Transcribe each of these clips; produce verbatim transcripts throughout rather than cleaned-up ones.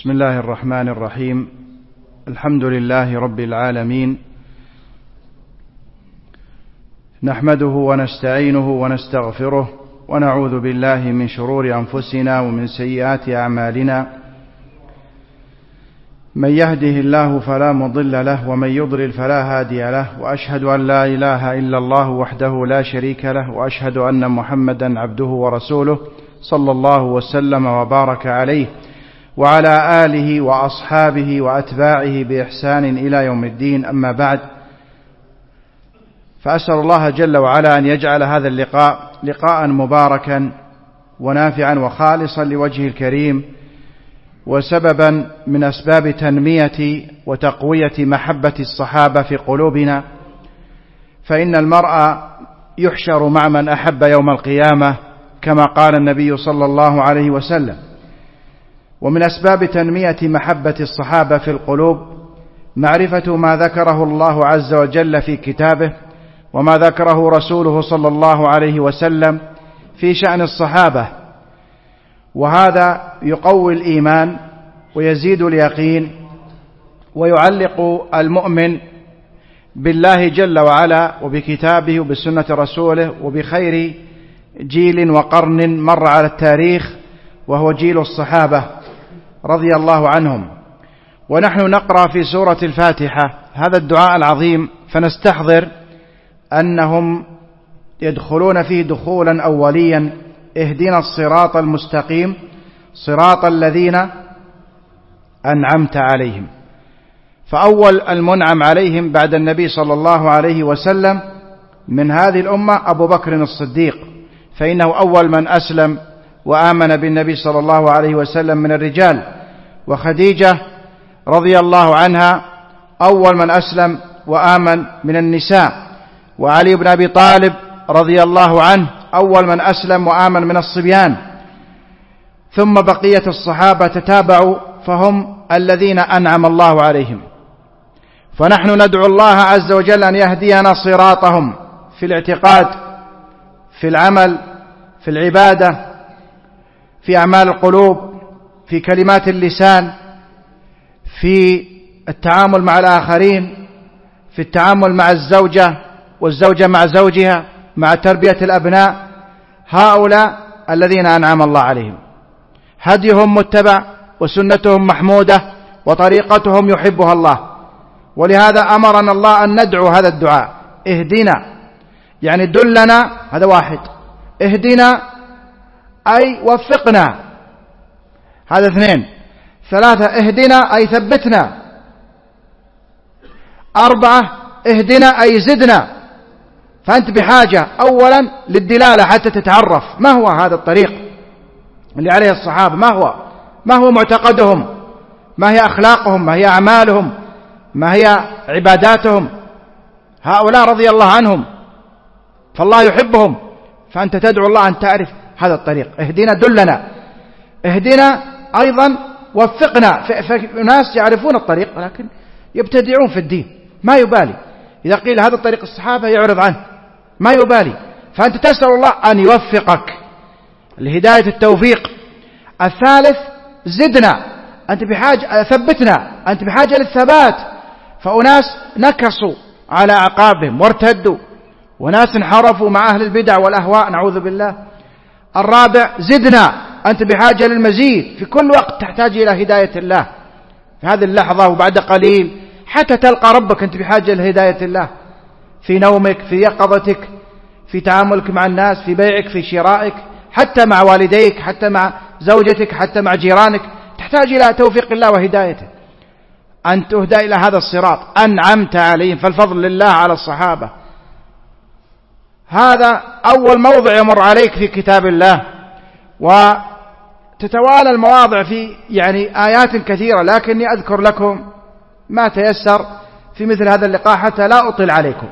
بسم الله الرحمن الرحيم. الحمد لله رب العالمين، نحمده ونستعينه ونستغفره ونعوذ بالله من شرور أنفسنا ومن سيئات أعمالنا، من يهده الله فلا مضل له ومن يضلل فلا هادي له، وأشهد أن لا إله إلا الله وحده لا شريك له، وأشهد أن محمدا عبده ورسوله صلى الله وسلم وبارك عليه وعلى آله وأصحابه وأتباعه بإحسان إلى يوم الدين. أما بعد، فأسأل الله جل وعلا أن يجعل هذا اللقاء لقاء مباركا ونافعا وخالصا لوجهه الكريم، وسببا من أسباب تنمية وتقوية محبة الصحابة في قلوبنا، فإن المرء يحشر مع من أحب يوم القيامة كما قال النبي صلى الله عليه وسلم. ومن أسباب تنمية محبة الصحابة في القلوب معرفة ما ذكره الله عز وجل في كتابه وما ذكره رسوله صلى الله عليه وسلم في شأن الصحابة، وهذا يقوي الإيمان ويزيد اليقين ويعلق المؤمن بالله جل وعلا وبكتابه وبسنة رسوله وبخير جيل وقرن مر على التاريخ، وهو جيل الصحابة رضي الله عنهم. ونحن نقرأ في سورة الفاتحة هذا الدعاء العظيم، فنستحضر أنهم يدخلون فيه دخولا أوليا: اهدنا الصراط المستقيم صراط الذين أنعمت عليهم. فأول المنعم عليهم بعد النبي صلى الله عليه وسلم من هذه الأمة أبو بكر الصديق، فإنه أول من أسلم وآمن بالنبي صلى الله عليه وسلم من الرجال، وخديجة رضي الله عنها أول من أسلم وآمن من النساء، وعلي بن أبي طالب رضي الله عنه أول من أسلم وآمن من الصبيان، ثم بقية الصحابة تتابعوا فهم الذين أنعم الله عليهم. فنحن ندعو الله عز وجل أن يهدينا صراطهم في الاعتقاد، في العمل، في العبادة، في أعمال القلوب، في كلمات اللسان، في التعامل مع الآخرين، في التعامل مع الزوجة والزوجة مع زوجها، مع تربية الأبناء. هؤلاء الذين أنعم الله عليهم، هديهم متبع وسنتهم محمودة وطريقتهم يحبها الله، ولهذا أمرنا الله أن ندعو هذا الدعاء: اهدنا، يعني دلنا، هذا واحد، اهدنا أي وفقنا، هذا اثنين، ثلاثة اهدنا أي ثبتنا، أربعة اهدنا أي زدنا. فأنت بحاجة أولا للدلالة حتى تتعرف ما هو هذا الطريق اللي عليه الصحابة، ما هو ما هو معتقدهم، ما هي أخلاقهم، ما هي أعمالهم، ما هي عباداتهم. هؤلاء رضي الله عنهم، فالله يحبهم، فأنت تدعو الله أن تعرف هذا الطريق. اهدنا دلنا، اهدنا أيضا وفقنا. فالناس يعرفون الطريق لكن يبتدعون في الدين، ما يبالي إذا قيل هذا طريق الصحابة يعرض عنه، ما يبالي. فأنت تسأل الله أن يوفقك لهداية التوفيق. الثالث زدنا، أنت بحاجة، ثبتنا، أنت بحاجة للثبات. فأناس نكصوا على أعقابهم وارتدوا، وناس انحرفوا مع أهل البدع والأهواء، نعوذ بالله. الرابع زدنا، أنت بحاجة للمزيد، في كل وقت تحتاج إلى هداية الله. في هذه اللحظة وبعد قليل حتى تلقى ربك أنت بحاجة لهداية الله، في نومك، في يقظتك، في تعاملك مع الناس، في بيعك، في شرائك، حتى مع والديك، حتى مع زوجتك، حتى مع جيرانك، تحتاج إلى توفيق الله وهدايته، أن تهدى إلى هذا الصراط أنعمت عليهم. فالفضل لله على الصحابة. هذا أول موضع يمر عليك في كتاب الله، وتتوالى المواضع في يعني آيات كثيرة، لكني أذكر لكم ما تيسر في مثل هذا اللقاء حتى لا أطيل عليكم.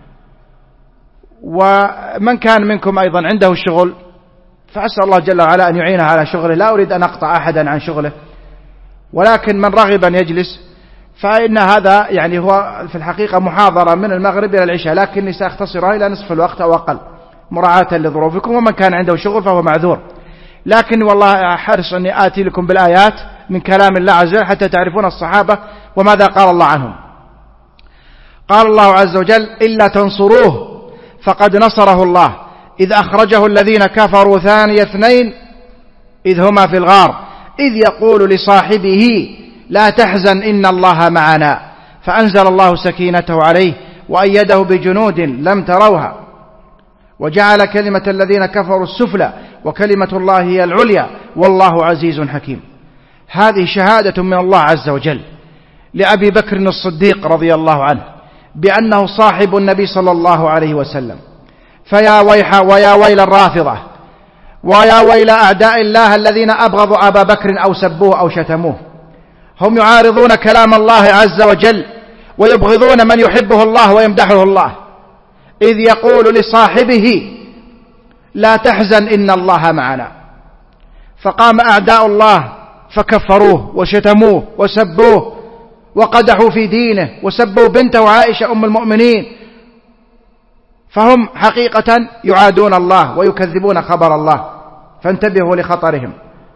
ومن كان منكم أيضا عنده شغل فأسأل الله جل وعلا أن يعينه على شغله، لا أريد أن أقطع أحدا عن شغله، ولكن من رغب أن يجلس، فإن هذا يعني هو في الحقيقة محاضرة من المغرب إلى العشاء، لكني سأختصرها إلى نصف الوقت أو أقل مراعاة لظروفكم، ومن كان عنده شغل فهو معذور. لكن والله حرص أني آتي لكم بالآيات من كلام الله عز وجل حتى تعرفون الصحابة وماذا قال الله عنهم. قال الله عز وجل: إلا تنصروه فقد نصره الله إذ أخرجه الذين كفروا ثاني اثنين إذ هما في الغار إذ يقول لصاحبه لا تحزن إن الله معنا فأنزل الله سكينته عليه وأيده بجنود لم تروها وجعل كلمة الذين كفروا السفلى وكلمة الله هي العليا والله عزيز حكيم. هذه شهادة من الله عز وجل لأبي بكر الصديق رضي الله عنه بأنه صاحب النبي صلى الله عليه وسلم. فيا ويح ويا ويل الرافضة ويا ويل أعداء الله الذين أبغضوا أبا بكر أو سبوه أو شتموه. هم يعارضون كلام الله عز وجل ويبغضون من يحبه الله ويمدحه الله، إذ يقول لصاحبه لا تحزن إن الله معنا. فقام أعداء الله فكفروه وشتموه وسبوه وقدحوا في دينه وسبوا بنته عائشة أم المؤمنين، فهم حقيقة يعادون الله ويكذبون خبر الله، فانتبهوا لخطرهم.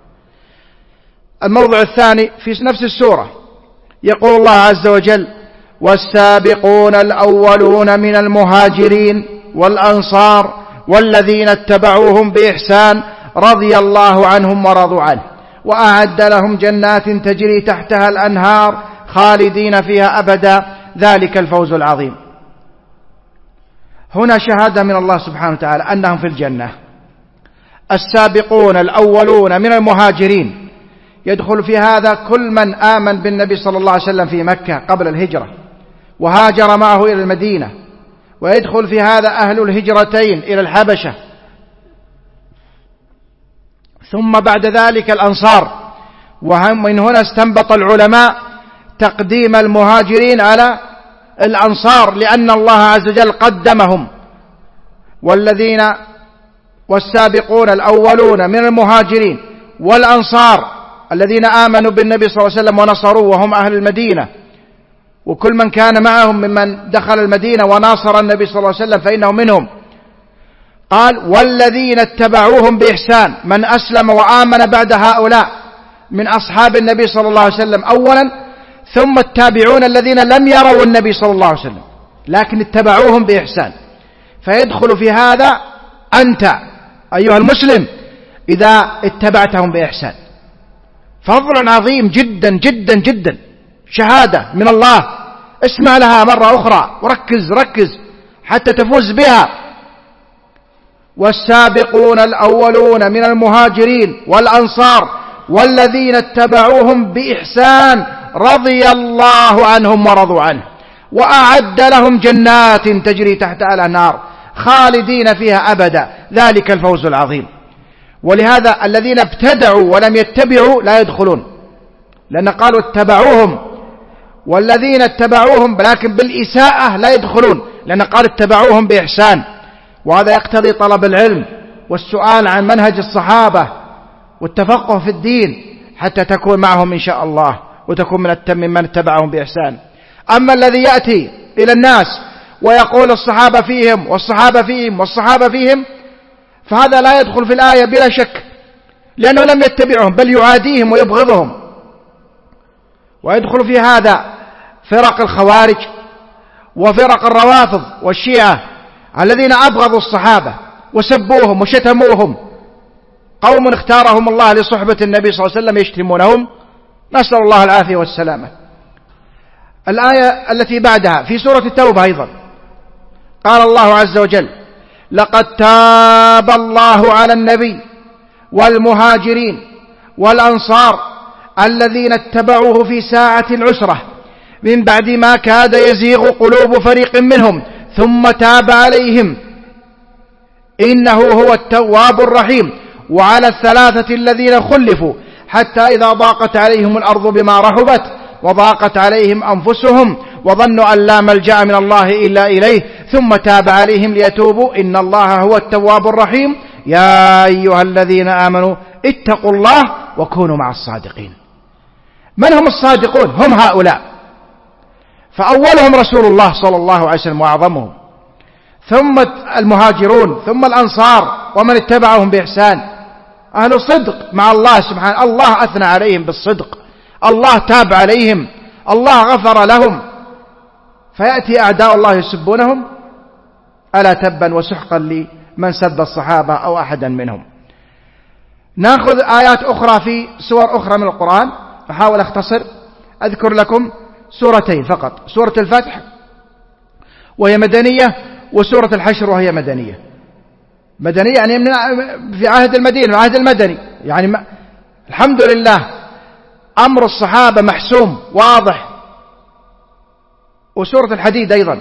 الموضع الثاني في نفس السورة يقول الله عز وجل: والسابقون الأولون من المهاجرين والأنصار والذين اتبعوهم بإحسان رضي الله عنهم ورضوا عنه وأعد لهم جنات تجري تحتها الأنهار خالدين فيها أبدا ذلك الفوز العظيم. هنا شهادة من الله سبحانه وتعالى أنهم في الجنة. السابقون الأولون من المهاجرين يدخل في هذا كل من آمن بالنبي صلى الله عليه وسلم في مكة قبل الهجرة وهاجر معه إلى المدينة، ويدخل في هذا أهل الهجرتين إلى الحبشة، ثم بعد ذلك الأنصار. ومن هنا استنبط العلماء تقديم المهاجرين على الأنصار لأن الله عز وجل قدمهم. والذين والسابقون الأولون من المهاجرين والأنصار الذين آمنوا بالنبي صلى الله عليه وسلم ونصروه وهم أهل المدينة، وكل من كان معهم ممن دخل المدينة وناصر النبي صلى الله عليه وسلم فإنه منهم. قال: والذين اتبعوهم بإحسان، من أسلم وآمن بعد هؤلاء من أصحاب النبي صلى الله عليه وسلم أولا، ثم التابعون الذين لم يروا النبي صلى الله عليه وسلم لكن اتبعوهم بإحسان. فيدخل في هذا أنت أيها المسلم إذا اتبعتهم بإحسان. فضل عظيم جدا جدا جدا، شهادة من الله، اسمع لها مرة أخرى وركز ركز حتى تفوز بها. والسابقون الأولون من المهاجرين والأنصار والذين اتبعوهم بإحسان رضي الله عنهم ورضوا عنه وأعد لهم جنات تجري تحتها الأنهار خالدين فيها أبدا ذلك الفوز العظيم. ولهذا الذين ابتدعوا ولم يتبعوا لا يدخلون، لأن قالوا اتبعوهم، والذين اتبعوهم لكن بالإساءة لا يدخلون، لأن قال اتبعوهم بإحسان. وهذا يقتضي طلب العلم والسؤال عن منهج الصحابة والتفقه في الدين حتى تكون معهم إن شاء الله وتكون من من اتبعهم بإحسان. أما الذي يأتي إلى الناس ويقول الصحابة فيهم والصحابة فيهم والصحابة فيهم، فهذا لا يدخل في الآية بلا شك، لأنه لم يتبعهم بل يعاديهم ويبغضهم. ويدخل في هذا فرق الخوارج وفرق الروافض والشيعة الذين أبغضوا الصحابة وسبوهم وشتموهم، قوم اختارهم الله لصحبة النبي صلى الله عليه وسلم يشتمونهم، نسأل الله العافية والسلامة. الآية التي بعدها في سورة التوبة أيضا قال الله عز وجل: لقد تاب الله على النبي والمهاجرين والأنصار الذين اتبعوه في ساعة العسرة من بعد ما كاد يزيغ قلوب فريق منهم ثم تاب عليهم إنه هو التواب الرحيم. وعلى الثلاثة الذين خلفوا حتى إذا ضاقت عليهم الأرض بما رحبت وضاقت عليهم أنفسهم وظنوا أن لا ملجأ من الله إلا إليه ثم تاب عليهم ليتوبوا إن الله هو التواب الرحيم. يا أيها الذين آمنوا اتقوا الله وكونوا مع الصادقين. من هم الصادقون؟ هم هؤلاء، فأولهم رسول الله صلى الله عليه وسلم وأعظمهم، ثم المهاجرون، ثم الأنصار ومن اتبعهم بإحسان. أهل صدق مع الله سبحانه، الله أثنى عليهم بالصدق، الله تاب عليهم، الله غفر لهم، فيأتي أعداء الله يسبونهم. ألا تبا وسحقا لمن سب الصحابة أو أحدا منهم. نأخذ آيات أخرى في سور أخرى من القرآن، أحاول أختصر، أذكر لكم سورتين فقط، سورة الفتح وهي مدنية، وسورة الحشر وهي مدنية. مدنية يعني من في عهد المدينة، العهد المدني، يعني ما الحمد لله أمر الصحابة محسوم واضح. وسورة الحديد أيضا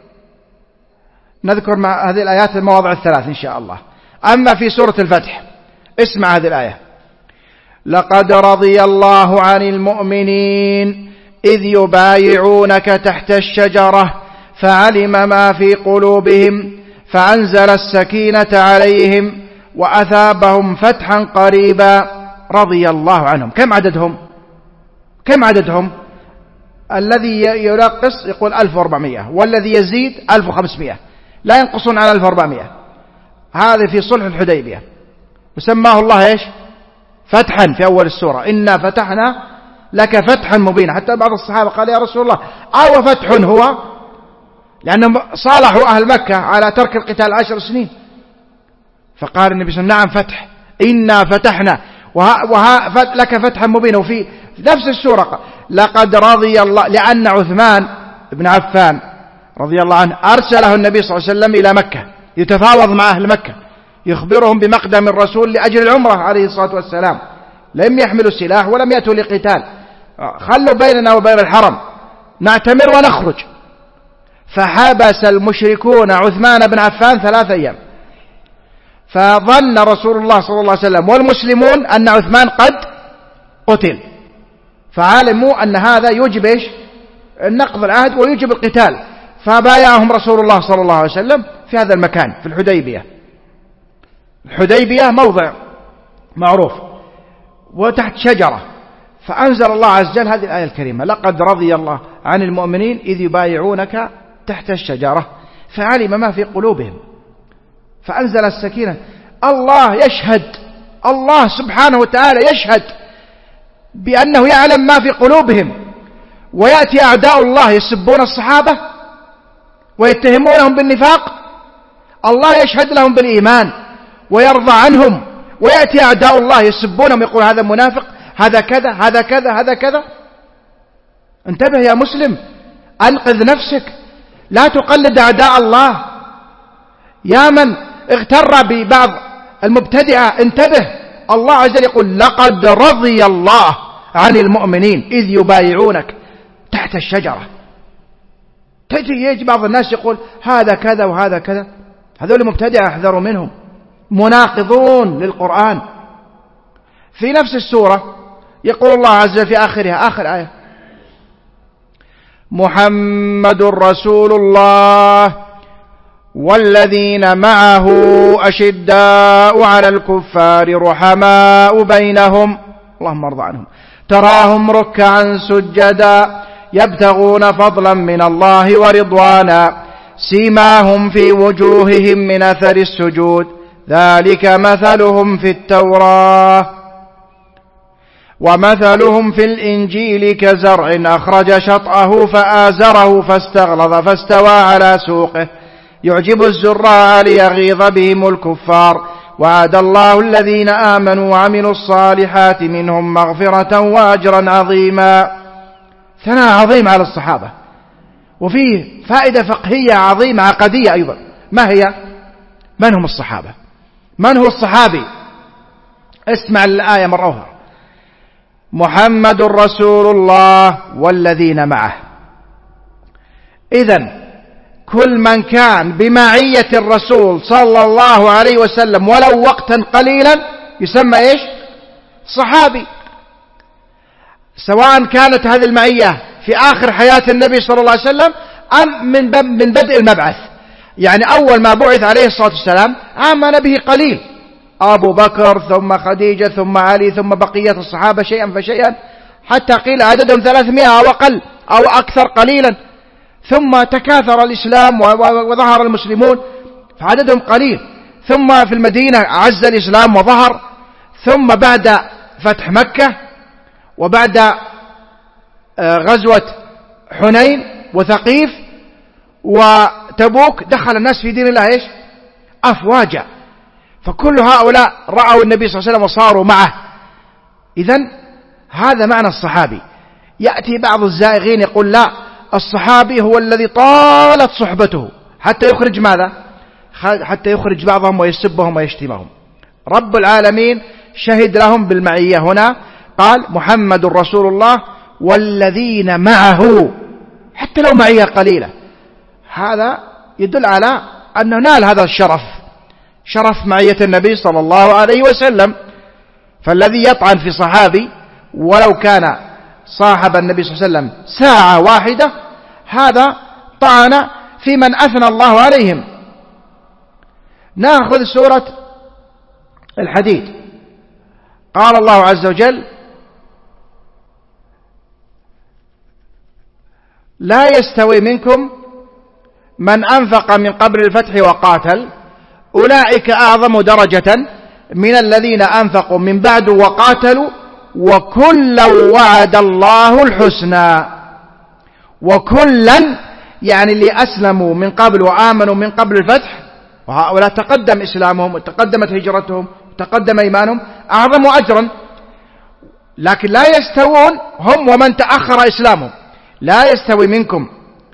نذكر مع هذه الآيات المواضع الثلاث إن شاء الله. أما في سورة الفتح اسمع هذه الآية: لقد رضي الله عن المؤمنين إذ يبايعونك تحت الشجرة فعلم ما في قلوبهم فأنزل السكينة عليهم وأثابهم فتحا قريبا رضي الله عنهم. كم عددهم؟ كم عددهم؟ الذي ينقص يقول ألف وأربعمائة، والذي يزيد ألف وخمسمائة، لا ينقصون على ألف وأربعمائة. هذا في صلح الحديبية، وسماه الله إيش؟ فتحا في أول السورة: إنا فتحنا لك فتحا مبينا. حتى بعض الصحابة قال: يا رسول الله أو فتح هو؟ لأنهم صالحوا أهل مكة على ترك القتال عشر سنين. فقال النبي صلى الله عليه وسلم: نعم فتح، إنا فتحنا وها وها لك فتحا مبينا. وفي نفس السورة قال: لقد رضي الله، لأن عثمان بن عفان رضي الله عنه أرسله النبي صلى الله عليه وسلم إلى مكة يتفاوض مع أهل مكة، يخبرهم بمقدم الرسول لأجل العمرة عليه الصلاة والسلام. لم يحملوا السلاح ولم يأتوا لقتال، خلوا بيننا وبين الحرم نعتمر ونخرج. فحبس المشركون عثمان بن عفان ثلاث أيام، فظن رسول الله صلى الله عليه وسلم والمسلمون أن عثمان قد قتل، فعلموا أن هذا يوجب إيش؟ نقض العهد ويوجب القتال. فبايعهم رسول الله صلى الله عليه وسلم في هذا المكان في الحديبية. الحديبية موضع معروف وتحت شجرة. فأنزل الله عز وجل هذه الآية الكريمة: لقد رضي الله عن المؤمنين إذ يبايعونك تحت الشجرة فعلم ما في قلوبهم فأنزل السكينة. الله يشهد، الله سبحانه وتعالى يشهد بأنه يعلم ما في قلوبهم. ويأتي أعداء الله يسبون الصحابة ويتهمونهم بالنفاق، الله يشهد لهم بالإيمان ويرضى عنهم. ويأتي أعداء الله يسبونهم يقول هذا منافق، هذا كذا، هذا كذا، هذا كذا. انتبه يا مسلم، أنقذ نفسك، لا تقلد أعداء الله. يا من اغتر ببعض المبتدعة انتبه، الله عز وجل يقول: لقد رضي الله عن المؤمنين إذ يبايعونك تحت الشجرة. تجي يجي بعض الناس يقول هذا كذا وهذا كذا، هذول مبتدعة احذروا منهم، مناقضون للقرآن. في نفس السورة يقول الله عز وجل في آخرها، آخر آية: محمد رسول الله والذين معه أشداء على الكفار رحماء بينهم اللهم ارض عنهم تراهم ركعا سجدا يبتغون فضلا من الله ورضوانا سيماهم في وجوههم من أثر السجود ذلك مثلهم في التوراة ومثلهم في الإنجيل كزرع أخرج شطأه فآزره فاستغلظ فاستوى على سوقه يعجب الزراع ليغيظ بهم الكفار وعد الله الذين آمنوا وعملوا الصالحات منهم مغفرة وأجرا عظيما. ثناء عظيم على الصحابة، وفيه فائدة فقهية عظيمة عقدية أيضا. ما هي؟ من هم الصحابة؟ من هو الصحابي؟ اسمع الآية مرة أخرى: محمد رسول الله والذين معه. إذن كل من كان بمعية الرسول صلى الله عليه وسلم ولو وقتا قليلا يسمى إيش؟ صحابي، سواء كانت هذه المعية في آخر حياة النبي صلى الله عليه وسلم أم من بدء المبعث. يعني أول ما بعث عليه الصلاة والسلام آمن به قليل، أبو بكر ثم خديجة ثم علي ثم بقية الصحابة شيئا فشيئا حتى قيل عددهم ثلاثمائة أو أقل أو أكثر قليلا، ثم تكاثر الإسلام وظهر المسلمون فعددهم قليل، ثم في المدينة عز الإسلام وظهر، ثم بعد فتح مكة وبعد غزوة حنين وثقيف وتبوك دخل الناس في دين الله إيش؟ أفواجا. فكل هؤلاء رأوا النبي صلى الله عليه وسلم وصاروا معه. إذن هذا معنى الصحابي. يأتي بعض الزائغين يقول لا، الصحابي هو الذي طالت صحبته حتى يخرج ماذا؟ حتى يخرج بعضهم ويسبهم ويشتمهم. رب العالمين شهد لهم بالمعية هنا، قال محمد رسول الله والذين معه، حتى لو معية قليلة. هذا يدل على أنه نال هذا الشرف، شرف معية النبي صلى الله عليه وسلم. فالذي يطعن في صحابي ولو كان صاحب النبي صلى الله عليه وسلم ساعة واحدة، هذا طعن في من أثنى الله عليهم. نأخذ سورة الحديد. قال الله عز وجل لا يستوي منكم من أنفق من قبل الفتح وقاتل أولئك أعظم درجة من الذين أنفقوا من بعد وقاتلوا وكلا وعد الله الحسنى. وكلا يعني اللي أسلموا من قبل وآمنوا من قبل الفتح، وهؤلاء تقدم إسلامهم وتقدمت هجرتهم وتقدم إيمانهم، أعظم أجرا. لكن لا يستوون هم ومن تأخر إسلامهم. لا يستوي منكم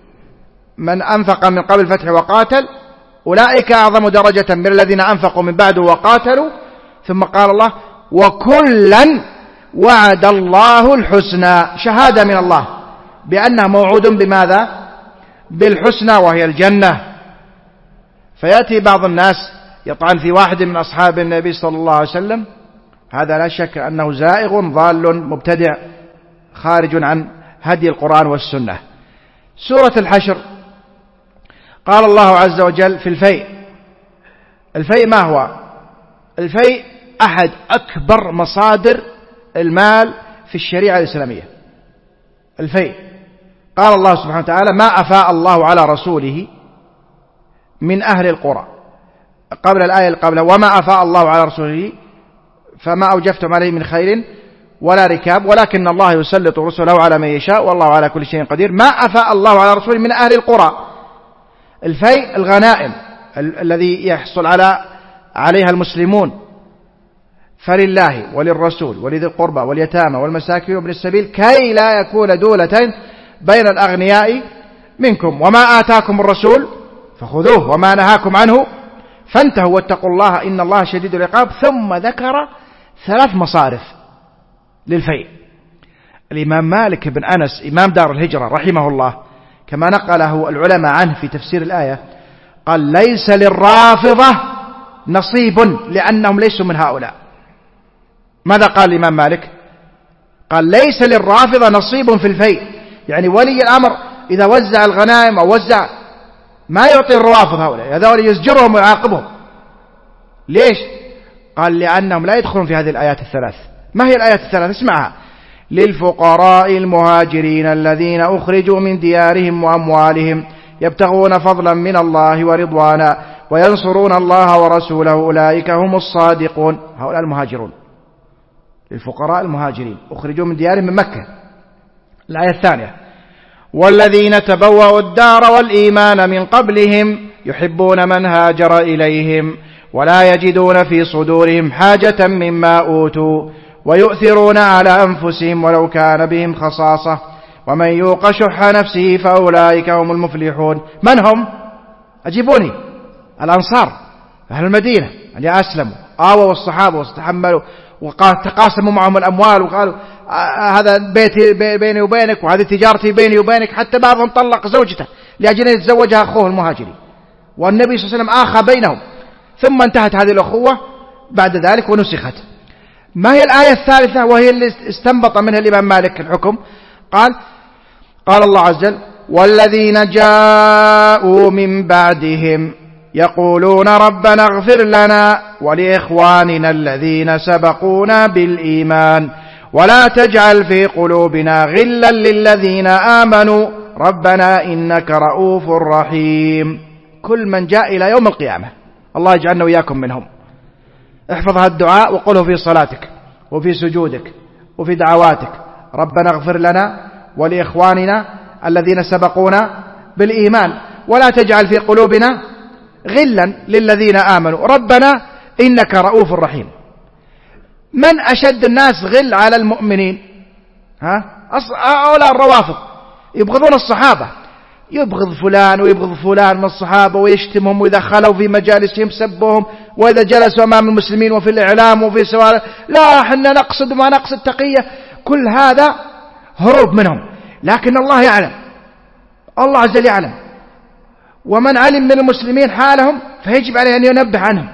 من أنفق من قبل الفتح وقاتل أولئك أعظم درجة من الذين أنفقوا من بعد وقاتلوا. ثم قال الله وكلا وعد الله الحسنى، شهادة من الله بأنه موعود بماذا؟ بالحسنى وهي الجنة. فيأتي بعض الناس يطعن في واحد من أصحاب النبي صلى الله عليه وسلم، هذا لا شك أنه زائغ ضال مبتدع خارج عن هدي القرآن والسنة. سورة الحشر قال الله عز وجل في الفيء. الفيء ما هو؟ الفيء أحد أكبر مصادر المال في الشريعة الإسلامية. الفيء قال الله سبحانه وتعالى ما أفاء الله على رسوله من أهل القرى، قبل الآية اللي قبلها وما أفاء الله على رسوله فما أوجفتم عليه من خير ولا ركاب ولكن الله يسلط رسله على من يشاء والله على كل شيء قدير. ما أفاء الله على رسوله من أهل القرى. الفيء الغنائم ال- الذي يحصل على عليها المسلمون، فلله وللرسول ولذي القربى واليتامى والمساكين وابن السبيل كي لا يكون دولة بين الأغنياء منكم. وما آتاكم الرسول فخذوه وما نهاكم عنه فانتهوا واتقوا الله إن الله شديد العقاب. ثم ذكر ثلاث مصارف للفيء. الإمام مالك بن أنس إمام دار الهجرة رحمه الله كما نقله العلماء عنه في تفسير الآية قال ليس للرافضة نصيب لأنهم ليسوا من هؤلاء. ماذا قال الإمام مالك؟ قال ليس للرافضة نصيب في الفيء، يعني ولي الأمر إذا وزع الغنائم أو وزع ما يعطي الروافض هؤلاء، هذول يزجرهم ويعاقبهم. ليش؟ قال لأنهم لا يدخلون في هذه الآيات الثلاث. ما هي الآيات الثلاث؟ اسمعها. للفقراء المهاجرين الذين أخرجوا من ديارهم وأموالهم يبتغون فضلا من الله ورضوانا وينصرون الله ورسوله أولئك هم الصادقون. هؤلاء المهاجرون، للفقراء المهاجرين أخرجوا من ديارهم من مكة. الآية الثانية والذين تبوأوا الدار والإيمان من قبلهم يحبون من هاجر إليهم ولا يجدون في صدورهم حاجة مما أوتوا ويؤثرون على أنفسهم ولو كان بهم خصاصة ومن يوق شح نفسه فأولئك هم المفلحون. من هم؟ أجيبوني. الأنصار أهل المدينة اللي أسلموا آووا الصحابة واستحملوا وتقاسموا معهم الأموال وقالوا هذا بيتي بيني وبينك وهذه تجارتي بيني وبينك. حتى بعضهم طلق زوجته لأجل أن يتزوجها أخوه المهاجري، والنبي صلى الله عليه وسلم آخى بينهم. ثم انتهت هذه الأخوة بعد ذلك ونسخت. ما هي الآية الثالثة وهي اللي استنبط منها الإمام مالك الحكم؟ قال قال الله عز وجل والذين جاءوا من بعدهم يقولون ربنا اغفر لنا ولإخواننا الذين سبقونا بالإيمان ولا تجعل في قلوبنا غلا للذين آمنوا ربنا إنك رؤوف رحيم. كل من جاء إلى يوم القيامة الله يجعلنا وإياكم منهم. احفظ هذا الدعاء وقله في صلاتك وفي سجودك وفي دعواتك: ربنا اغفر لنا ولإخواننا الذين سبقونا بالإيمان ولا تجعل في قلوبنا غلا للذين آمنوا ربنا إنك رؤوف رحيم. من أشد الناس غل على المؤمنين؟ ها؟ هؤلاء الروافض يبغضون الصحابة، يبغض فلان ويبغض فلان من الصحابة ويشتمهم، وإذا خلوا في مجالسهم سبهم، وإذا جلسوا أمام المسلمين وفي الإعلام وفي سوالف لا حنا نقصد ما نقصد تقية. كل هذا هروب منهم، لكن الله يعلم، الله عز وجل يعلم، ومن علم من المسلمين حالهم فيجب عليه أن ينبه عنهم.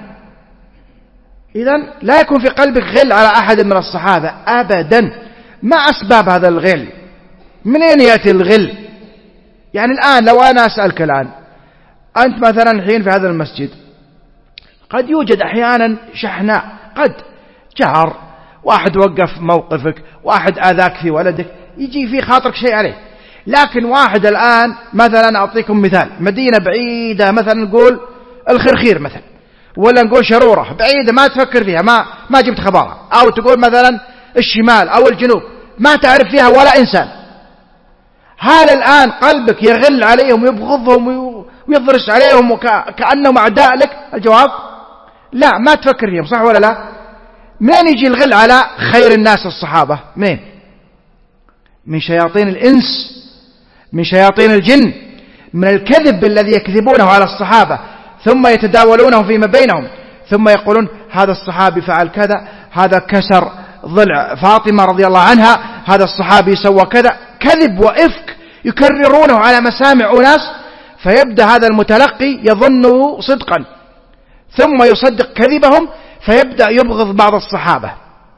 إذن لا يكون في قلبك غل على أحد من الصحابة أبدا. ما أسباب هذا الغل؟ منين يأتي الغل؟ يعني الآن لو أنا أسألك الآن، أنت مثلا الحين في هذا المسجد قد يوجد أحيانا شحناء، قد جار واحد وقف موقفك، واحد آذاك في ولدك، يجي في خاطرك شيء عليه. لكن واحد الآن مثلا أعطيكم مثال، مدينة بعيدة مثلا نقول الخرخير مثلا، ولا نقول شرورة بعيدة ما تفكر فيها، ما ما جبت خبرها، أو تقول مثلا الشمال أو الجنوب ما تعرف فيها ولا إنسان. هذا الآن قلبك يغل عليهم ويبغضهم ويضرس عليهم وكأنهم أعداء لك؟ الجواب لا، ما تفكر فيهم، صح ولا لا؟ من يجي الغل على خير الناس الصحابة؟ من؟ من شياطين الإنس، من شياطين الجن، من الكذب الذي يكذبونه على الصحابة ثم يتداولونه فيما بينهم، ثم يقولون هذا الصحابي فعل كذا، هذا كسر ضلع فاطمة رضي الله عنها، هذا الصحابي سوى كذا. كذب وإفك يكررونه على مسامع أناس، فيبدأ هذا المتلقي يظنه صدقا ثم يصدق كذبهم، فيبدأ يبغض بعض الصحابة،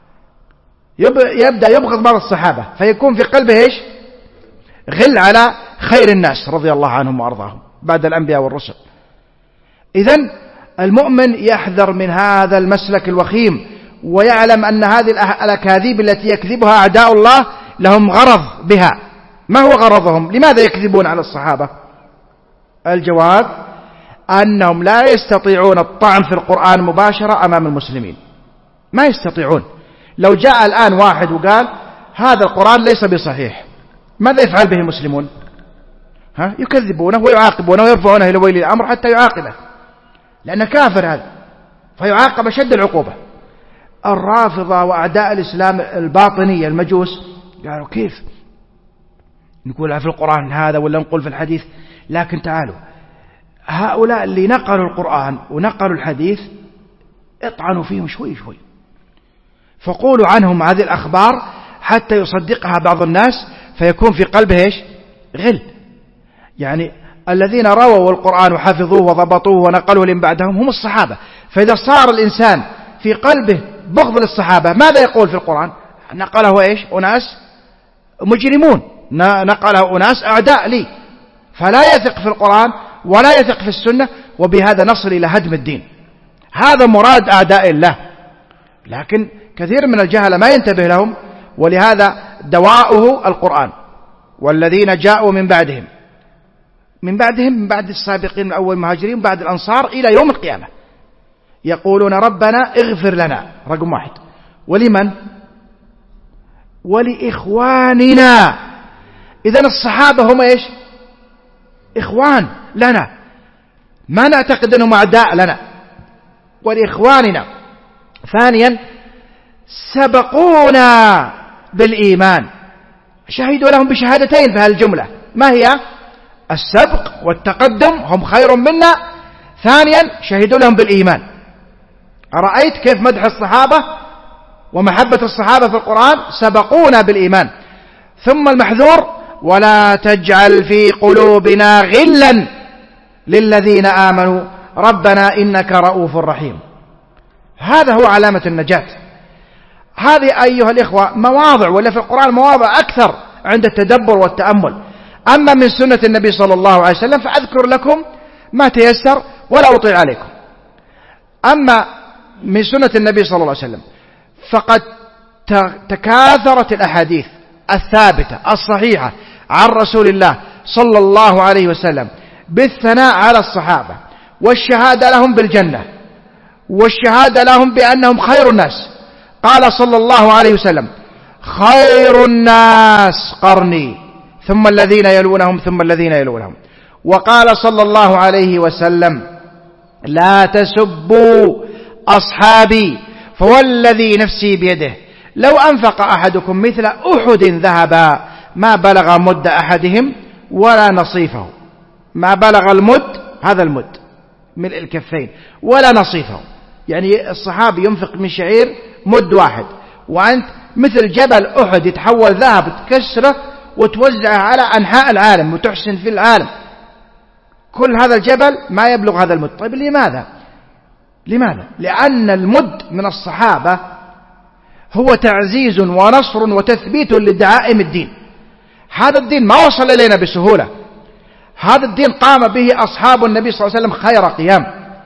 يبدأ يبغض بعض الصحابة، فيكون في قلبه إيش؟ غل على خير الناس رضي الله عنهم وأرضاهم بعد الأنبياء والرسل. إذن المؤمن يحذر من هذا المسلك الوخيم، ويعلم أن هذه الأكاذيب التي يكذبها أعداء الله لهم غرض بها. ما هو غرضهم؟ لماذا يكذبون على الصحابة؟ الجواب أنهم لا يستطيعون الطعن في القرآن مباشرة أمام المسلمين، ما يستطيعون. لو جاء الآن واحد وقال هذا القرآن ليس بصحيح، ماذا يفعل به المسلمون؟ ها؟ يكذبونه ويعاقبونه ويرفعونه إلى ولي الأمر حتى يعاقبه، لأنه كافر هذا، فيعاقب شد العقوبة. الرافضة وأعداء الإسلام الباطنية المجوس قالوا كيف نقول في القرآن هذا ولا نقول في الحديث؟ لكن تعالوا، هؤلاء اللي نقلوا القرآن ونقلوا الحديث اطعنوا فيهم شوي شوي، فقولوا عنهم هذه الأخبار حتى يصدقها بعض الناس فيكون في قلبه إيش؟ غل. يعني الذين رووا القرآن وحفظوه وضبطوه ونقلوه لمن بعدهم هم الصحابة. فإذا صار الإنسان في قلبه بغض للصحابة، ماذا يقول في القرآن؟ نقله إيش؟ أناس مجرمون، نقله أناس أعداء لي، فلا يثق في القرآن ولا يثق في السنة، وبهذا نصل إلى هدم الدين. هذا مراد أعداء الله، لكن كثير من الجهلة ما ينتبه لهم، ولهذا دواؤه القرآن. والذين جاءوا من بعدهم من بعدهم من بعد السابقين من أول المهاجرين بعد الأنصار إلى يوم القيامة يقولون ربنا اغفر لنا، رقم واحد، ولمن؟ ولإخواننا. إذن الصحابة هم إيش؟ إخوان لنا، ما نعتقد أنهم أعداء لنا. ولإخواننا. ثانيا سبقونا بالإيمان، شهدوا لهم بشهادتين في هالجملة، ما هي؟ السبق والتقدم، هم خير منا. ثانيا شهدوا لهم بالإيمان. أرأيت كيف مدح الصحابة ومحبة الصحابة في القرآن؟ سبقونا بالإيمان. ثم المحذور ولا تجعل في قلوبنا غلا للذين آمنوا ربنا إنك رؤوف رحيم. هذا هو علامة النجاة. هذه أيها الإخوة مواضع، ولا في القرآن مواضع أكثر عند التدبر والتأمل. أما من سنة النبي صلى الله عليه وسلم فأذكر لكم ما تيسر ولا أطيل عليكم. أما من سنة النبي صلى الله عليه وسلم فقد تكاثرت الأحاديث الثابتة الصحيحة عن رسول الله صلى الله عليه وسلم بالثناء على الصحابة والشهادة لهم بالجنة والشهادة لهم بأنهم خير الناس. قال صلى الله عليه وسلم: خير الناس قرني ثم الذين يلونهم ثم الذين يلونهم. وقال صلى الله عليه وسلم: لا تسبوا أصحابي فوالذي نفسي بيده لو أنفق أحدكم مثل أحد ذهبا ما بلغ مد أحدهم ولا نصيفه. ما بلغ المد، هذا المد ملء الكفين، ولا نصيفه، يعني الصحابي ينفق من شعير مد واحد، وأنت مثل جبل أحد يتحول ذهب تكسره وتوزعه على أنحاء العالم وتحسن في العالم، كل هذا الجبل ما يبلغ هذا المد. طيب لماذا؟ لماذا؟ لأن المد من الصحابة هو تعزيز ونصر وتثبيت لدعائم الدين. هذا الدين ما وصل إلينا بسهولة، هذا الدين قام به أصحاب النبي صلى الله عليه وسلم خير قيام،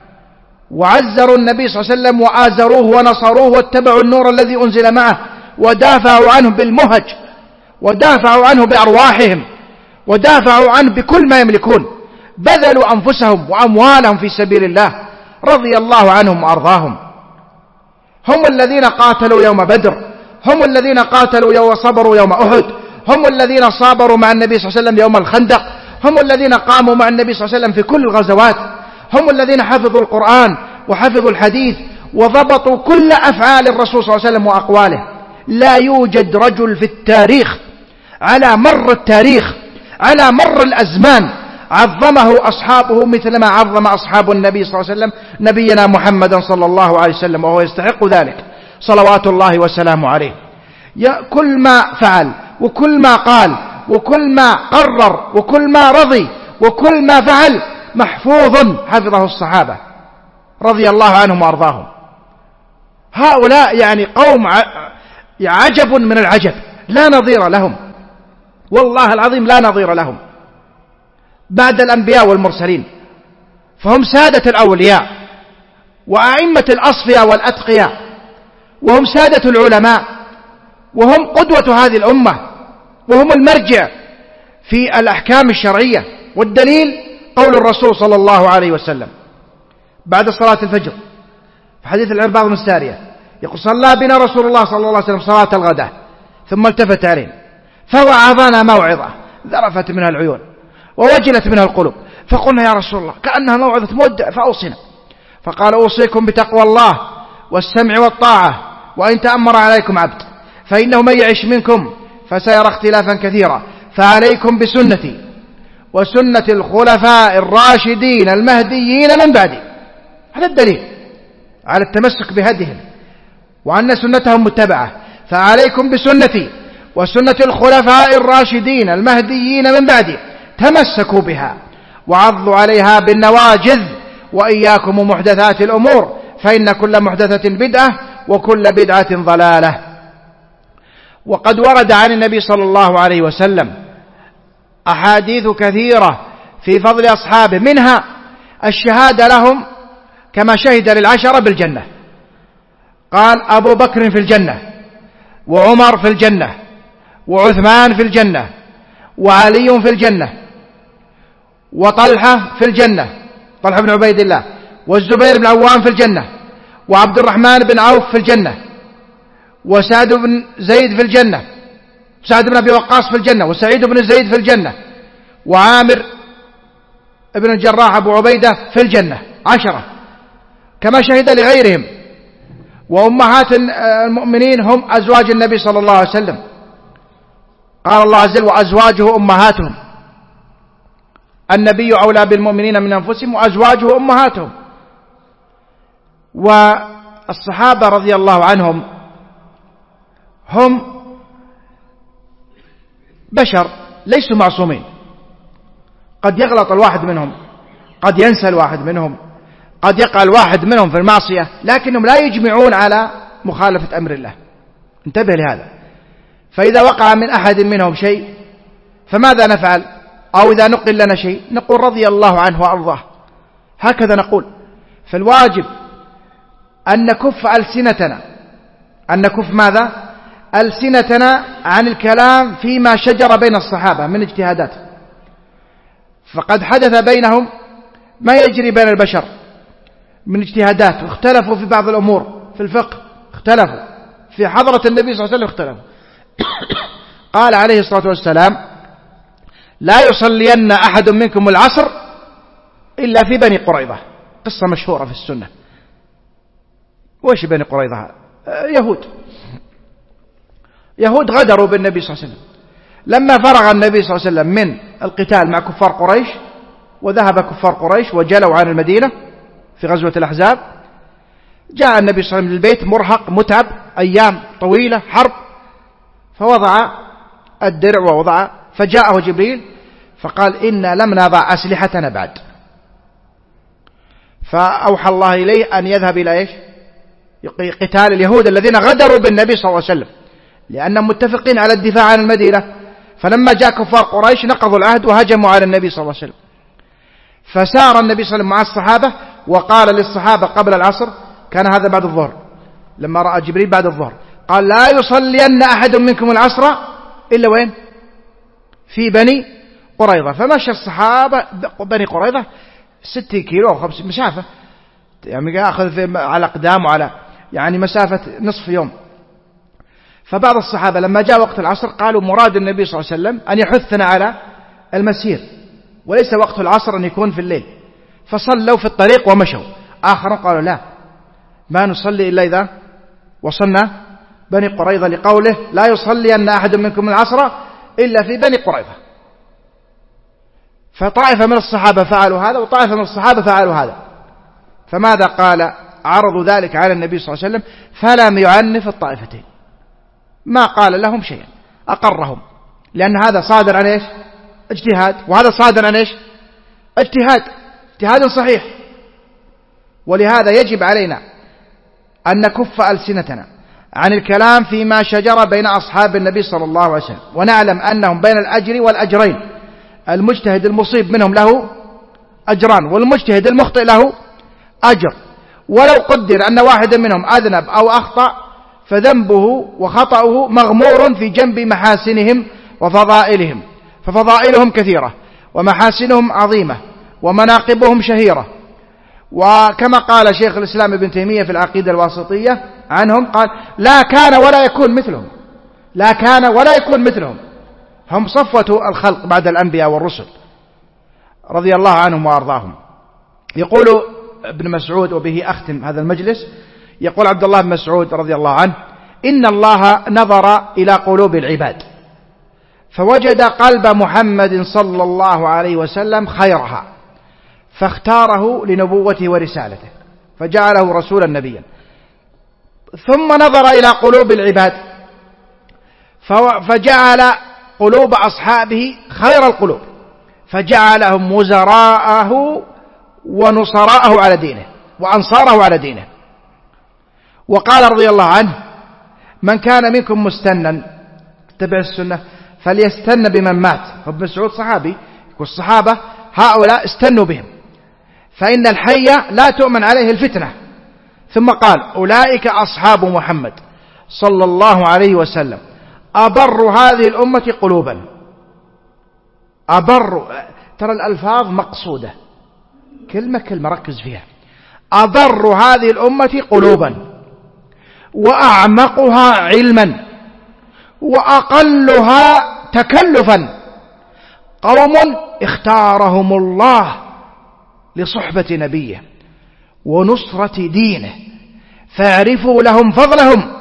وعزروا النبي صلى الله عليه وسلم وآزروه ونصروه واتبعوا النور الذي أنزل معه، ودافعوا عنه بالمهج، ودافعوا عنه بأرواحهم، ودافعوا عنه بكل ما يملكون، بذلوا أنفسهم وأموالهم في سبيل الله، رضي الله عنهم وأرضاهم. هم الذين قاتلوا يوم بدر، هم الذين قاتلوا يوم صبروا يوم أحد، هم الذين صابروا مع النبي صلى الله عليه وسلم يوم الخندق، هم الذين قاموا مع النبي صلى الله عليه وسلم في كل الغزوات، هم الذين حفظوا القرآن وحفظوا الحديث وضبطوا كل أفعال الرسول صلى الله عليه وسلم وأقواله. لا يوجد رجل في التاريخ على مر التاريخ على مر الأزمان عظمه أصحابه مثل ما عظم أصحاب النبي صلى الله عليه وسلم نبينا محمدا صلى الله عليه وسلم، وهو يستحق ذلك صلوات الله وسلامه عليه. كل ما فعل وكل ما قال وكل ما قرر وكل ما رضي وكل ما فعل محفوظ حفظه الصحابة رضي الله عنهم وأرضاهم. هؤلاء يعني قوم عجب من العجب، لا نظير لهم، والله العظيم لا نظير لهم بعد الأنبياء والمرسلين، فهم سادة الأولياء وأئمة الأصفياء والأتقياء، وهم سادة العلماء، وهم قدوة هذه الأمة، وهم المرجع في الأحكام الشرعية. والدليل قول الرسول صلى الله عليه وسلم بعد صلاة الفجر في حديث العرباض بن سارية يقول: صلى بنا رسول الله صلى الله عليه وسلم صلاة الغداء ثم التفت علينا فوعظنا موعظة ذرفت منها العيون ووجلت منها القلوب، فقلنا: يا رسول الله كأنها موعظة مودع فأوصنا. فقال: أوصيكم بتقوى الله والسمع والطاعة وإن تأمر عليكم عبد، فإنه من يعش منكم فسيرى اختلافا كثيرا، فعليكم بسنتي وسنة الخلفاء الراشدين المهديين من بعدي. هذا الدليل على التمسك بهديهم وأن سنتهم متبعة. فعليكم بسنتي وسنة الخلفاء الراشدين المهديين من بعدي، تمسكوا بها وعضوا عليها بالنواجذ، وإياكم محدثات الأمور فإن كل محدثة بدعة وكل بدعة ضلالة. وقد ورد عن النبي صلى الله عليه وسلم أحاديث كثيرة في فضل أصحابه، منها الشهادة لهم كما شهد للعشرة بالجنة. قال: أبو بكر في الجنة، وعمر في الجنة، وعثمان في الجنة، وعلي في الجنة، وطلحة في الجنة، طلحة بن عبيد الله، والزبير بن عوام في الجنة، وعبد الرحمن بن عوف في الجنة، وسعد بن زيد في الجنة، سعد بن أبي وقاص في الجنة، وسعيد بن زيد في الجنة، وعامر بن الجراح أبو عبيدة في الجنة، عشرة كما شهد لغيرهم. وأمهات المؤمنين هم أزواج النبي صلى الله عليه وسلم، قال الله عز وجل: وأزواجه أمهاتهم، النبي أولى بالمؤمنين من أنفسهم وأزواجه أمهاتهم. والصحابة رضي الله عنهم هم بشر ليسوا معصومين، قد يغلط الواحد منهم، قد ينسى الواحد منهم، قد يقع الواحد منهم في المعصية، لكنهم لا يجمعون على مخالفة أمر الله. انتبه لهذا. فإذا وقع من أحد منهم شيء فماذا نفعل؟ أو إذا نقل لنا شيء نقول: رضي الله عنه وأرضاه، هكذا نقول. فالواجب أن نكف ألسنتنا، أن نكف ماذا؟ ألسنتنا عن الكلام فيما شجر بين الصحابة من اجتهادات، فقد حدث بينهم ما يجري بين البشر من اجتهادات، واختلفوا في بعض الأمور في الفقه، اختلفوا في حضرة النبي صلى الله عليه وسلم، اختلفوا. قال عليه الصلاة والسلام: لا يصلين أحد منكم العصر إلا في بني قريظة. قصة مشهورة في السنة. وإيش بني قريظة؟ يهود يهود غدروا بالنبي صلى الله عليه وسلم. لما فرغ النبي صلى الله عليه وسلم من القتال مع كفار قريش، وذهب كفار قريش وجلوا عن المدينة في غزوة الأحزاب، جاء النبي صلى الله عليه وسلم للبيت مرهق متعب، أيام طويلة حرب، فوضع الدرع ووضع، فجاءه جبريل فقال: إنا لم نضع أسلحتنا بعد. فأوحى الله إليه أن يذهب إلى إيش؟ قتال اليهود الذين غدروا بالنبي صلى الله عليه وسلم، لأنهم متفقين على الدفاع عن المدينة. فلما جاء كفار قريش نقضوا العهد وهجموا على النبي صلى الله عليه وسلم. فسار النبي صلى الله عليه وسلم مع الصحابة وقال للصحابة قبل العصر، كان هذا بعد الظهر، لما رأى جبريل بعد الظهر، قال: لا يصلين أحد منكم العصر إلا وين؟ في بني قريظة. فمشى الصحابة بني قريظة ستة كيلو أو خمس مسافة، يعني أخذ على أقدام وعلى يعني مسافة نصف يوم. فبعض الصحابة لما جاء وقت العصر قالوا: مراد النبي صلى الله عليه وسلم أن يحثنا على المسير، وليس وقت العصر أن يكون في الليل. فصلوا في الطريق ومشوا. آخرون قالوا: لا، ما نصلي إلا إذا وصلنا بني قريظة، لقوله: لا يصلي أن أحد منكم العصر إلا في بني قريظة. فطائفة من الصحابة فعلوا هذا، وطائفة من الصحابة فعلوا هذا. فماذا قال؟ عرضوا ذلك على النبي صلى الله عليه وسلم فلم يعنف الطائفتين، ما قال لهم شيئا، أقرهم، لأن هذا صادر عن إيش؟ اجتهاد، وهذا صادر عن إيش؟ اجتهاد، اجتهاد صحيح. ولهذا يجب علينا أن نكف ألسنتنا عن الكلام فيما شجر بين أصحاب النبي صلى الله عليه وسلم، ونعلم أنهم بين الأجر والأجرين. المجتهد المصيب منهم له أجران، والمجتهد المخطئ له أجر. ولو قدر أن واحدا منهم أذنب أو أخطأ فذنبه وخطأه مغمور في جنب محاسنهم وفضائلهم، ففضائلهم كثيرة ومحاسنهم عظيمة ومناقبهم شهيرة. وكما قال شيخ الإسلام ابن تيمية في العقيدة الواسطية عنهم، قال: لا كان ولا يكون مثلهم، لا كان ولا يكون مثلهم، هم صفوة الخلق بعد الأنبياء والرسل رضي الله عنهم وأرضاهم. يقول ابن مسعود، وبه أختم هذا المجلس، يقول عبد الله بن مسعود رضي الله عنه: إن الله نظر إلى قلوب العباد فوجد قلب محمد صلى الله عليه وسلم خيرها، فاختاره لنبوته ورسالته فجعله رسولا نبيا. ثم نظر إلى قلوب العباد فجعل قلوب أصحابه خير القلوب، فجعلهم وزراءه ونصراءه على دينه وأنصاره على دينه. وقال رضي الله عنه: من كان منكم مستنا اتبع السنة فليستن بمن مات. ابن مسعود صحابي، والصحابة هؤلاء استنوا بهم، فإن الحي لا تؤمن عليه الفتنة. ثم قال: أولئك أصحاب محمد صلى الله عليه وسلم أبر هذه الأمة قلوبا. أبر، ترى الألفاظ مقصودة، كلمة كلمة ركز فيها. أبر هذه الأمة قلوبا، وأعمقها علما، وأقلها تكلفا، قوم اختارهم الله لصحبة نبيه ونصرة دينه، فاعرفوا لهم فضلهم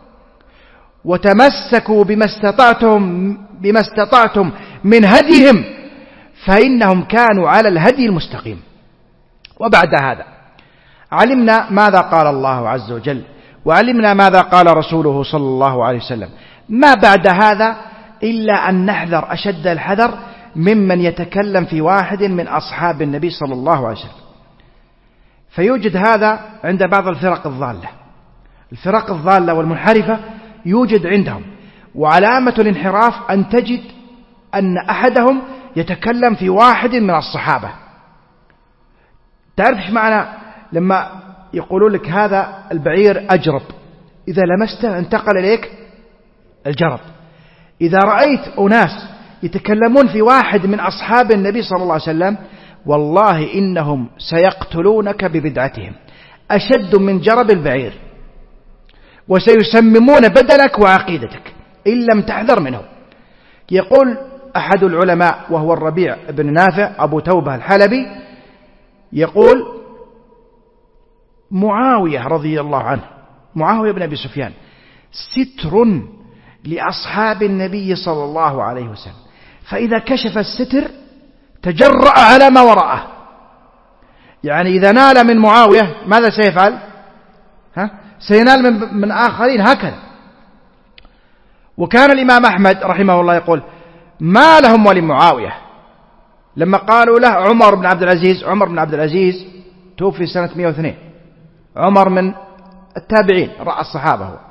وتمسكوا بما استطعتم بما استطعتم من هديهم، فإنهم كانوا على الهدي المستقيم. وبعد هذا علمنا ماذا قال الله عز وجل، وعلمنا ماذا قال رسوله صلى الله عليه وسلم. ما بعد هذا إلا أن نحذر أشد الحذر ممن يتكلم في واحد من أصحاب النبي صلى الله عليه وسلم. فيوجد هذا عند بعض الفرق الضالة، الفرق الضالة والمنحرفة يوجد عندهم. وعلامة الانحراف أن تجد أن أحدهم يتكلم في واحد من الصحابة. تعرف ايش معنى لما يقولون لك هذا البعير أجرب، إذا لمسته انتقل إليك الجرب. إذا رأيت أناس يتكلمون في واحد من أصحاب النبي صلى الله عليه وسلم، والله إنهم سيقتلونك ببدعتهم، أشد من جرب البعير، وسيسممون بدنك وعقيدتك إن لم تحذر منه. يقول أحد العلماء وهو الربيع بن نافع أبو توبة الحلبي، يقول معاوية رضي الله عنه، معاوية بن أبي سفيان، ستر لأصحاب النبي صلى الله عليه وسلم، فإذا كشف الستر تجرأ على ما وراءه. يعني إذا نال من معاوية ماذا سيفعل؟ ها؟ سينال من, من آخرين هكذا. وكان الإمام أحمد رحمه الله يقول ما لهم ولمعاوية، لما قالوا له عمر بن عبد العزيز، عمر بن عبد العزيز توفي سنة مئة واثنين، عمر من التابعين رأى الصحابة هو،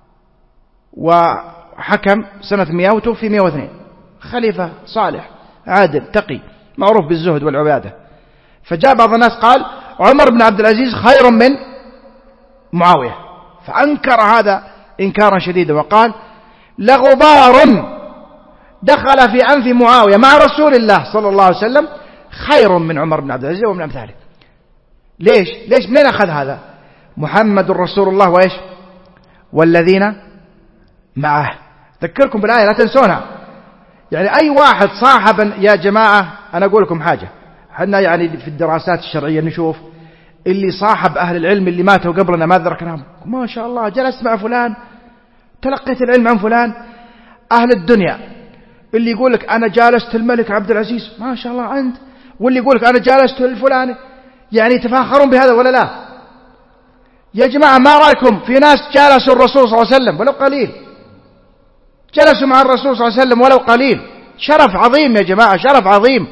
وحكم سنة مئة وتوفي مئة واثنين، خليفة صالح عادل تقي معروف بالزهد والعبادة. فجاء بعض الناس قال عمر بن عبد العزيز خير من معاوية، فأنكر هذا إنكارا شديدا وقال لغبار دخل في أنف معاوية مع رسول الله صلى الله عليه وسلم خير من عمر بن عبد العزيز ومن أمثاله. ليش؟ ليش منين أخذ هذا؟ محمد رسول الله وإيش والذين معه. ذكركم بالآية لا تنسونها. يعني أي واحد صاحب يا جماعة، أنا أقول لكم حاجة، حنا يعني في الدراسات الشرعية نشوف اللي صاحب أهل العلم اللي ماتوا قبلنا ما ذكرناهم، ما شاء الله جلست مع فلان تلقيت العلم عن فلان. أهل الدنيا اللي يقول لك أنا جالست الملك عبد العزيز ما شاء الله أنت، واللي يقول لك أنا جالست الفلاني، يعني يتفاخرون بهذا ولا لا؟ يا جماعة ما رأيكم في ناس جالسوا الرسول صلى الله عليه وسلم ولو قليل، جلسوا مع الرسول صلى الله عليه وسلم ولو قليل، شرف عظيم يا جماعة، شرف عظيم.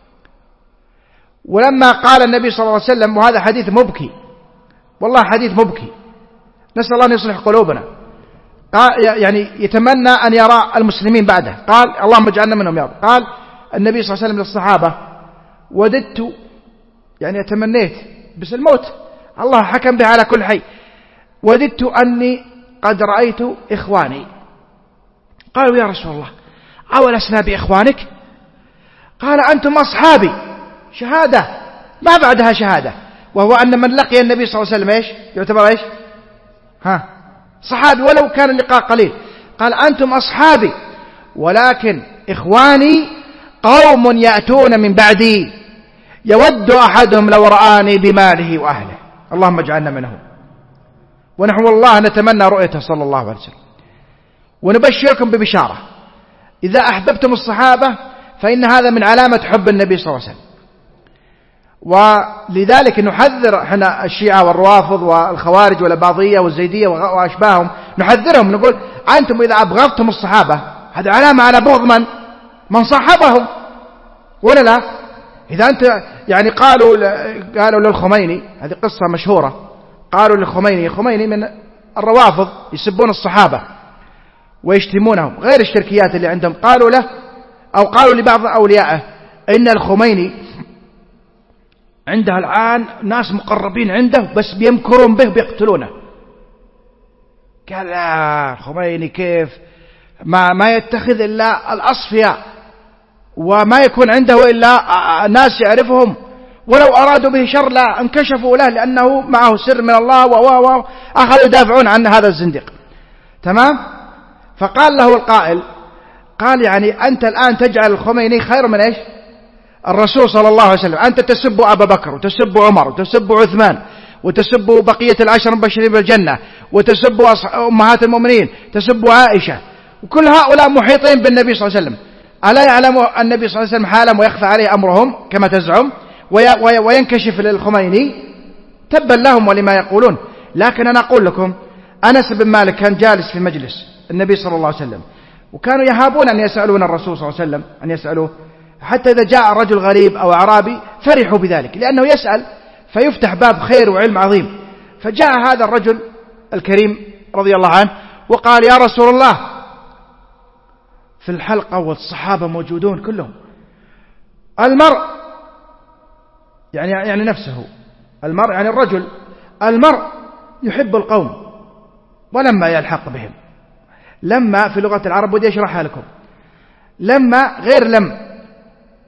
ولما قال النبي صلى الله عليه وسلم، وهذا حديث مبكي والله حديث مبكي، نسأل الله أن يصلح قلوبنا، قال يعني يتمنى أن يرى المسلمين بعده، قال اللهم اجعلنا منهم يا رب. قال النبي صلى الله عليه وسلم للصحابة وددت، يعني تمنيت بس الموت الله حكم به على كل حي، وددت أني قد رأيت إخواني. قالوا يا رسول الله أولسنا بإخوانك؟ قال أنتم أصحابي، شهادة ما بعدها شهادة، وهو أن من لقي النبي صلى الله عليه وسلم إيش يعتبر إيش ها صحابي ولو كان اللقاء قليل. قال أنتم أصحابي ولكن إخواني قوم يأتون من بعدي يود أحدهم لو رآني بماله وأهله، اللهم اجعلنا منهم. ونحن والله نتمنى رؤيته صلى الله عليه وسلم. ونبشركم ببشارة، إذا أحببتم الصحابة فإن هذا من علامة حب النبي صلى الله عليه وسلم. ولذلك نحذر احنا الشيعة والروافض والخوارج والباضية والزيدية وأشباههم، نحذرهم نقول أنتم إذا أبغضتم الصحابة هذا علامة على بغض من من صحبهم ولا لا؟ إذا أنت يعني قالوا قالوا للخميني، هذه قصة مشهورة، قالوا للخميني، الخميني من الروافض يسبون الصحابة ويشتمونهم غير الشركيات اللي عندهم، قالوا له أو قالوا لبعض أوليائه إن الخميني عنده الآن ناس مقربين عنده بس بيمكرون به بيقتلونه. قال لا الخميني كيف ما ما يتخذ إلا الأصفياء وما يكون عنده إلا ناس يعرفهم، ولو أرادوا به شر لا انكشفوا له لأنه معه سر من الله و أخذوا يدافعون عن هذا الزنديق. تمام؟ فقال له القائل، قال يعني أنت الآن تجعل الخميني خير من إيش الرسول صلى الله عليه وسلم، أنت تسب أبا بكر وتسب عمر وتسب عثمان وتسب بقية العشر المبشرين بالجنة وتسب أمهات المؤمنين، تسب عائشة، وكل هؤلاء محيطين بالنبي صلى الله عليه وسلم، ألا يعلم النبي صلى الله عليه وسلم حالهم ويخفى عليه أمرهم كما تزعم وينكشف للخميني؟ تبا لهم ولما يقولون. لكن أنا أقول لكم أنس بن مالك كان جالس في مجلس النبي صلى الله عليه وسلم، وكانوا يهابون أن يسألون الرسول صلى الله عليه وسلم أن يسألوه، حتى إذا جاء رجل غريب أو أعرابي فرحوا بذلك لأنه يسأل فيفتح باب خير وعلم عظيم. فجاء هذا الرجل الكريم رضي الله عنه وقال يا رسول الله، في الحلقة والصحابة موجودون كلهم، المرء يعني يعني نفسه، المرء يعني الرجل، المرء يحب القوم ولما يلحق بهم. لما في لغة العرب ودي أشرحها لكم، لما غير لم.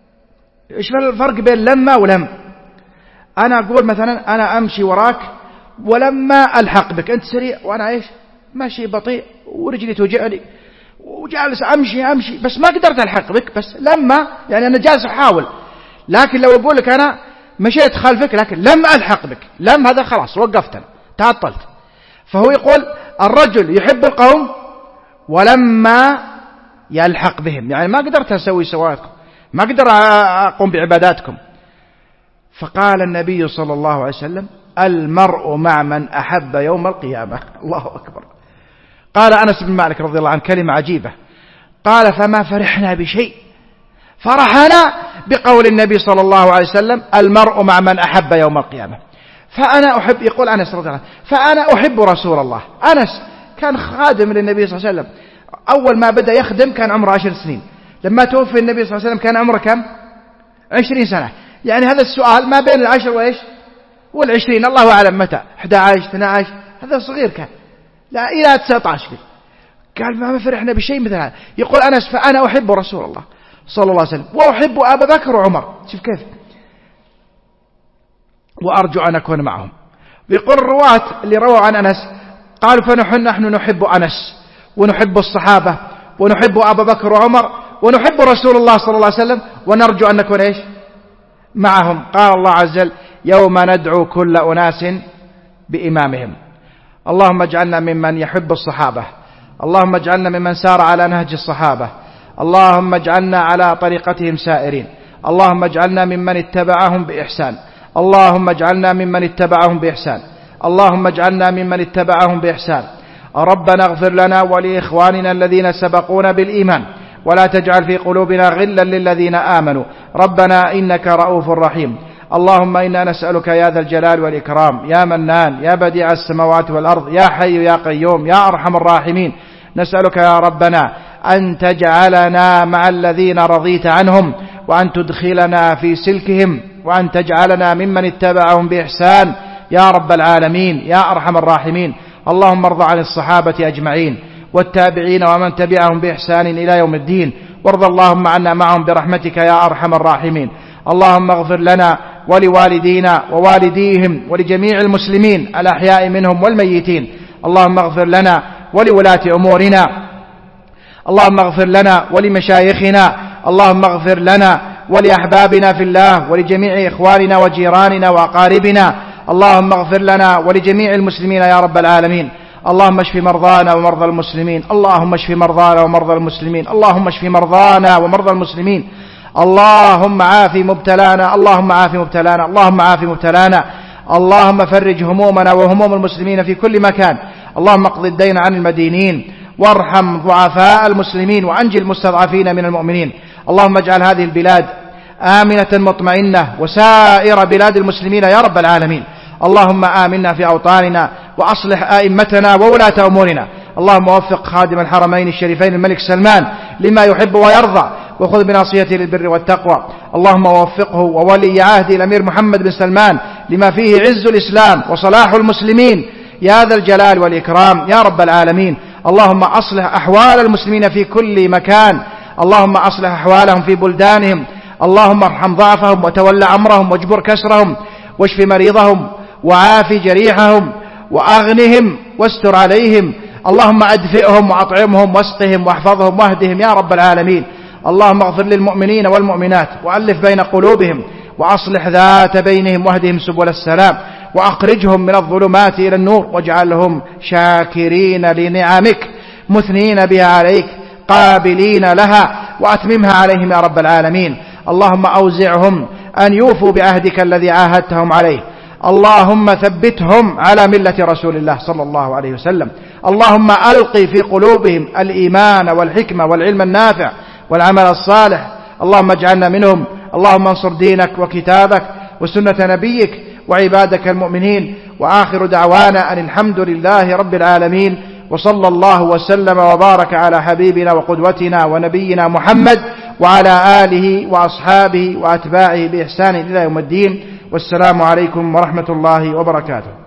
إيش الفرق بين لما ولم؟ أنا أقول مثلا أنا أمشي وراك ولما ألحق بك أنت سريع وأنا إيش ماشي بطيء ورجلي توجعني وجالس أمشي أمشي بس ما قدرت ألحق بك، بس لما يعني أنا جالس أحاول. لكن لو أقول لك أنا مشيت خلفك لكن لم ألحق بك، لم هذا خلاص وقفت أنا تعطلت. فهو يقول الرجل يحب القوم ولما يلحق بهم، يعني ما قدرت أسوي سواتكم، ما قدر أقوم بعباداتكم. فقال النبي صلى الله عليه وسلم المرء مع من أحب يوم القيامة. الله أكبر. قال أنس بن مالك رضي الله عنه كلمة عجيبة، قال فما فرحنا بشيء فرحنا بقول النبي صلى الله عليه وسلم المرء مع من أحب يوم القيامة. فأنا أحب، يقول أنس رضي الله عنه، فأنا أحب رسول الله. أنس كان خادم للنبي صلى الله عليه وسلم، أول ما بدأ يخدم كان عمره عشر سنين، لما توفي النبي صلى الله عليه وسلم كان عمره كم؟ عشرين سنة. يعني هذا السؤال ما بين العشر وإيش والعشرين، الله أعلم متى، أحد عشر اثني عشر، هذا صغير كان، لا إلى تسعة عشر. قال ما فرحنا بشيء مثل هذا. يقول أنس فأنا أحب رسول الله صلى الله عليه وسلم وأحب أبا بكر وعمر. شوف كيف، وأرجو أن أكون معهم. بيقول الرواة اللي رووا عن أنس قالوا فنحن نحن نحب أنس ونحب الصحابة ونحب أبا بكر وعمر ونحب رسول الله صلى الله عليه وسلم ونرجو أن نكون إيش معهم. قال الله عز وجل يوم ندعو كل أناس بإمامهم. اللهم اجعلنا ممن يحب الصحابة، اللهم اجعلنا ممن سار على نهج الصحابة، اللهم اجعلنا على طريقتهم سائرين، اللهم اجعلنا ممن اتبعهم بإحسان، اللهم اجعلنا ممن اتبعهم بإحسان، اللهم اجعلنا ممن اتبعهم بإحسان. ربنا اغفر لنا ولإخواننا الذين سبقونا بالإيمان ولا تجعل في قلوبنا غلا للذين آمنوا ربنا إنك رؤوف رحيم. اللهم إنا نسألك يا ذا الجلال والإكرام يا منان يا بديع السماوات والأرض يا حي يا قيوم يا أرحم الراحمين، نسألك يا ربنا أن تجعلنا مع الذين رضيت عنهم وأن تدخلنا في سلكهم وأن تجعلنا ممن اتبعهم بإحسان يا رب العالمين يا أرحم الراحمين. اللهم ارض عن الصحابة أجمعين والتابعين ومن تبعهم بإحسان إلى يوم الدين، وارض اللهم عنا معهم برحمتك يا أرحم الراحمين. اللهم اغفر لنا ولوالدينا ووالديهم ولجميع المسلمين الأحياء منهم والميتين. اللهم اغفر لنا ولولاة أمورنا، اللهم اغفر لنا ولمشايخنا، اللهم اغفر لنا ولأحبابنا في الله ولجميع إخواننا وجيراننا وأقاربنا، اللهم اغفر لنا ولجميع المسلمين يا رب العالمين. اللهم اشف مرضانا ومرضى المسلمين، اللهم اشف مرضانا ومرضى المسلمين، اللهم اشف مرضانا ومرضى المسلمين. اللهم عاف مبتلانا، اللهم عاف مبتلانا، اللهم عاف مبتلانا. اللهم فرج همومنا وهموم المسلمين في كل مكان. اللهم اقض الدين عن المدينين وارحم ضعفاء المسلمين وأنجي المستضعفين من المؤمنين. اللهم اجعل هذه البلاد آمنة مطمئنة وسائر بلاد المسلمين يا رب العالمين. اللهم آمنا في أوطاننا وأصلح آئمتنا وولاة أمورنا. اللهم وفق خادم الحرمين الشريفين الملك سلمان لما يحب ويرضى وخذ بناصيته للبر والتقوى. اللهم وفقه وولي عهده الأمير محمد بن سلمان لما فيه عز الإسلام وصلاح المسلمين يا ذا الجلال والإكرام يا رب العالمين. اللهم أصلح أحوال المسلمين في كل مكان، اللهم أصلح أحوالهم في بلدانهم، اللهم ارحم ضعفهم وتولى أمرهم واجبر كسرهم واشف مريضهم وعاف جريحهم وأغنهم واستر عليهم. اللهم أدفئهم وأطعمهم واسقهم واحفظهم واهدهم يا رب العالمين. اللهم اغفر للمؤمنين والمؤمنات وألف بين قلوبهم وأصلح ذات بينهم واهدهم سبل السلام وأخرجهم من الظلمات إلى النور واجعلهم شاكرين لنعمك مثنين بها عليك قابلين لها وأتممها عليهم يا رب العالمين. اللهم أوزعهم أن يوفوا بعهدك الذي عاهدتهم عليه. اللهم ثبتهم على ملة رسول الله صلى الله عليه وسلم. اللهم ألقي في قلوبهم الإيمان والحكمة والعلم النافع والعمل الصالح. اللهم اجعلنا منهم. اللهم انصر دينك وكتابك وسنة نبيك وعبادك المؤمنين. وآخر دعوانا أن الحمد لله رب العالمين، وصلى الله وسلم وبارك على حبيبنا وقدوتنا ونبينا محمد وعلى آله وأصحابه وأتباعه بإحسان إلى يوم الدين. والسلام عليكم ورحمة الله وبركاته.